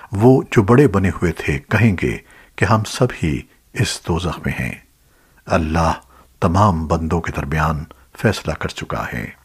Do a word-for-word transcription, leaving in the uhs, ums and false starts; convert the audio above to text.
वो जो बड़े बने हुए थे कहेंगे कि हम सब ही इस दोज़ख में हैं। अल्लाह तमाम बंदों के दरमियान फैसला कर चुका है।